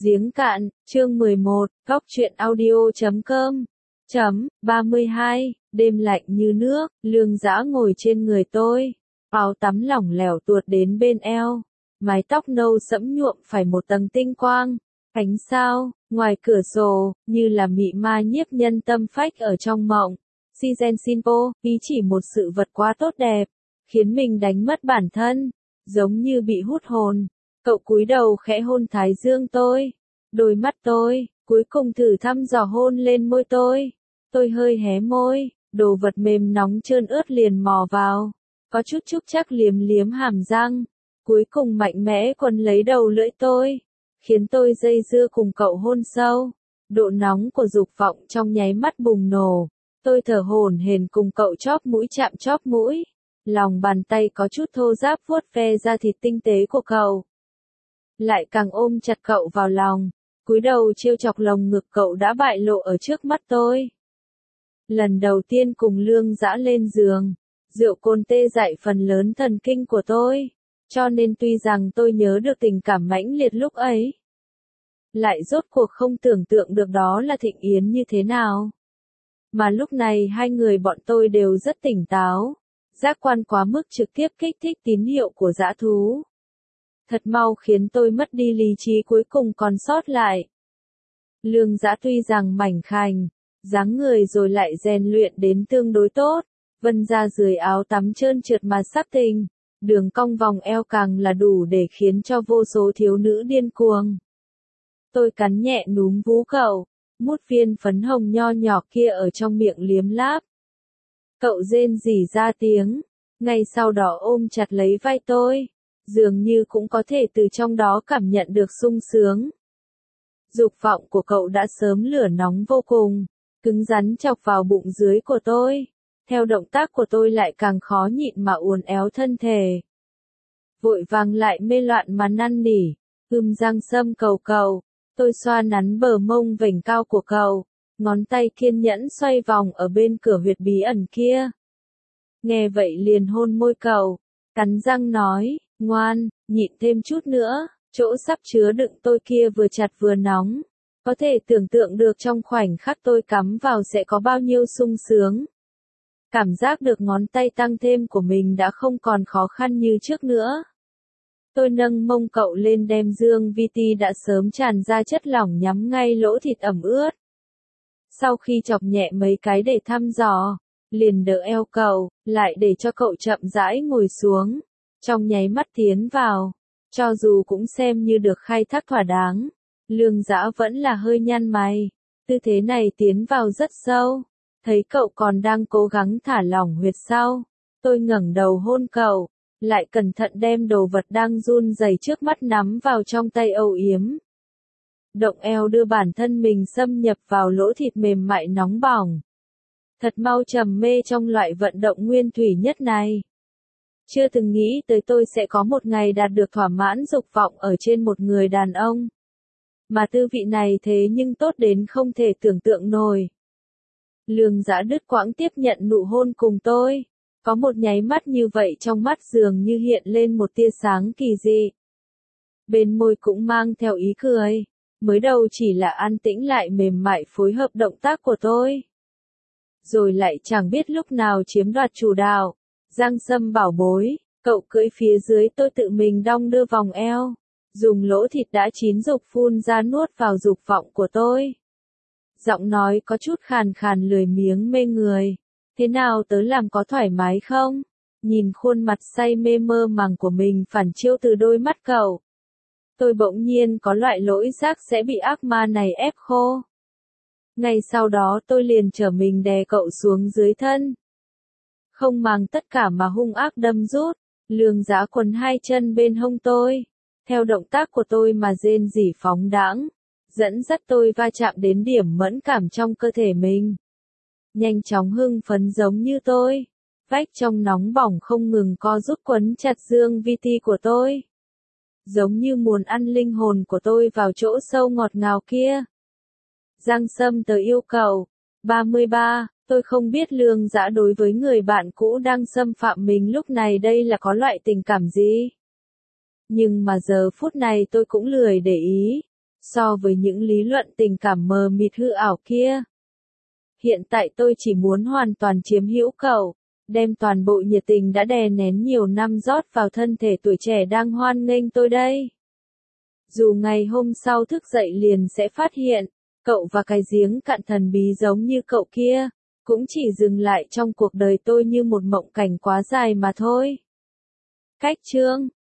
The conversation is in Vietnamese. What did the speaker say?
Giếng cạn, chương 11, góc truyện audio.com. 32, đêm lạnh như nước, Lương Dã ngồi trên người tôi, áo tắm lỏng lẻo tuột đến bên eo, mái tóc nâu sẫm nhuộm phải một tầng tinh quang, ánh sao, ngoài cửa sổ, như là mị ma nhiếp nhân tâm phách ở trong mộng. Shizen Shinpo, ý chỉ một sự vật quá tốt đẹp, khiến mình đánh mất bản thân, giống như bị hút hồn. Cậu cúi đầu khẽ hôn thái dương tôi, đôi mắt tôi, cuối cùng thử thăm dò hôn lên môi tôi. Tôi hơi hé môi, đồ vật mềm nóng trơn ướt liền mò vào, có chút chúc chắc liếm liếm hàm răng, cuối cùng mạnh mẽ quấn lấy đầu lưỡi tôi, khiến tôi dây dưa cùng cậu hôn sâu. Độ nóng của dục vọng trong nháy mắt bùng nổ, tôi thở hổn hển cùng cậu chóp mũi chạm chóp mũi, lòng bàn tay có chút thô ráp vuốt ve da thịt tinh tế của cậu. Lại càng ôm chặt cậu vào lòng, cúi đầu trêu chọc lồng ngực cậu đã bại lộ ở trước mắt tôi. Lần đầu tiên cùng Lương Dã lên giường, rượu cồn tê dại phần lớn thần kinh của tôi, cho nên tuy rằng tôi nhớ được tình cảm mãnh liệt lúc ấy, lại rốt cuộc không tưởng tượng được đó là Thịnh Yến như thế nào. Mà lúc này hai người bọn tôi đều rất tỉnh táo, giác quan quá mức trực tiếp kích thích tín hiệu của dã thú. Thật mau khiến tôi mất đi lý trí cuối cùng còn sót lại. Lương Dã tuy rằng mảnh khảnh, dáng người rồi lại rèn luyện đến tương đối tốt, vân ra dưới áo tắm trơn trượt mà sắc tình, đường cong vòng eo càng là đủ để khiến cho vô số thiếu nữ điên cuồng. Tôi cắn nhẹ núm vú cậu, mút viên phấn hồng nho nhỏ kia ở trong miệng liếm láp. Cậu rên rỉ ra tiếng, ngay sau đó ôm chặt lấy vai tôi, dường như cũng có thể từ trong đó cảm nhận được sung sướng. Dục vọng của cậu đã sớm lửa nóng vô cùng, cứng rắn chọc vào bụng dưới của tôi, theo động tác của tôi lại càng khó nhịn mà uốn éo thân thể. Vội vàng lại mê loạn mà năn nỉ, Giang Sâm cầu cậu, tôi xoa nắn bờ mông vểnh cao của cậu, ngón tay kiên nhẫn xoay vòng ở bên cửa huyệt bí ẩn kia. Nghe vậy liền hôn môi cậu, cắn răng nói, ngoan, nhịn thêm chút nữa, chỗ sắp chứa đựng tôi kia vừa chặt vừa nóng. Có thể tưởng tượng được trong khoảnh khắc tôi cắm vào sẽ có bao nhiêu sung sướng. Cảm giác được ngón tay tăng thêm của mình đã không còn khó khăn như trước nữa. Tôi nâng mông cậu lên đem dương VT đã sớm tràn ra chất lỏng nhắm ngay lỗ thịt ẩm ướt. Sau khi chọc nhẹ mấy cái để thăm dò, liền đỡ eo cậu, lại để cho cậu chậm rãi ngồi xuống, trong nháy mắt tiến vào, cho dù cũng xem như được khai thác thỏa đáng. Lương Dã vẫn là hơi nhăn mày, tư thế này tiến vào rất sâu, thấy cậu còn đang cố gắng thả lỏng huyệt sau, tôi ngẩng đầu hôn cậu, lại cẩn thận đem đồ vật đang run rẩy trước mắt nắm vào trong tay âu yếm. Động eo đưa bản thân mình xâm nhập vào lỗ thịt mềm mại nóng bỏng. Thật mau trầm mê trong loại vận động nguyên thủy nhất này. Chưa từng nghĩ tới tôi sẽ có một ngày đạt được thỏa mãn dục vọng ở trên một người đàn ông. Mà tư vị này thế nhưng tốt đến không thể tưởng tượng nổi. Lương Dã đứt quãng tiếp nhận nụ hôn cùng tôi. Có một nháy mắt như vậy trong mắt dường như hiện lên một tia sáng kỳ dị. Bên môi cũng mang theo ý cười. Mới đầu chỉ là an tĩnh lại mềm mại phối hợp động tác của tôi. Rồi lại chẳng biết lúc nào chiếm đoạt chủ đạo. Giang Sâm bảo bối, cậu cưỡi phía dưới tôi tự mình đong đưa vòng eo. Dùng lỗ thịt đã chín dục phun ra nuốt vào dục vọng của tôi. Giọng nói có chút khàn khàn lười biếng mê người. Thế nào tớ làm có thoải mái không? Nhìn khuôn mặt say mê mơ màng của mình phản chiếu từ đôi mắt cậu. Tôi bỗng nhiên có loại lỗi giác sẽ bị ác ma này ép khô. Ngay sau đó tôi liền trở mình đè cậu xuống dưới thân. Không màng tất cả mà hung ác đâm rút, Lương Dã quấn hai chân bên hông tôi. Theo động tác của tôi mà rên rỉ phóng đãng, dẫn dắt tôi va chạm đến điểm mẫn cảm trong cơ thể mình. Nhanh chóng hưng phấn giống như tôi, vách trong nóng bỏng không ngừng co rút quấn chặt dương VT của tôi. Giống như muốn ăn linh hồn của tôi vào chỗ sâu ngọt ngào kia. Giang Sâm tớ yêu cầu. 33, tôi không biết Lương Dã đối với người bạn cũ đang xâm phạm mình lúc này đây là có loại tình cảm gì. Nhưng mà giờ phút này tôi cũng lười để ý. so với những lý luận tình cảm mờ mịt hư ảo kia. Hiện tại tôi chỉ muốn hoàn toàn chiếm hữu cậu, đem toàn bộ nhiệt tình đã đè nén nhiều năm rót vào thân thể tuổi trẻ đang hoan nghênh tôi đây. Dù ngày hôm sau thức dậy liền sẽ phát hiện, cậu và cái giếng cạn thần bí giống như cậu kia, cũng chỉ dừng lại trong cuộc đời tôi như một mộng cảnh quá dài mà thôi. Cách chương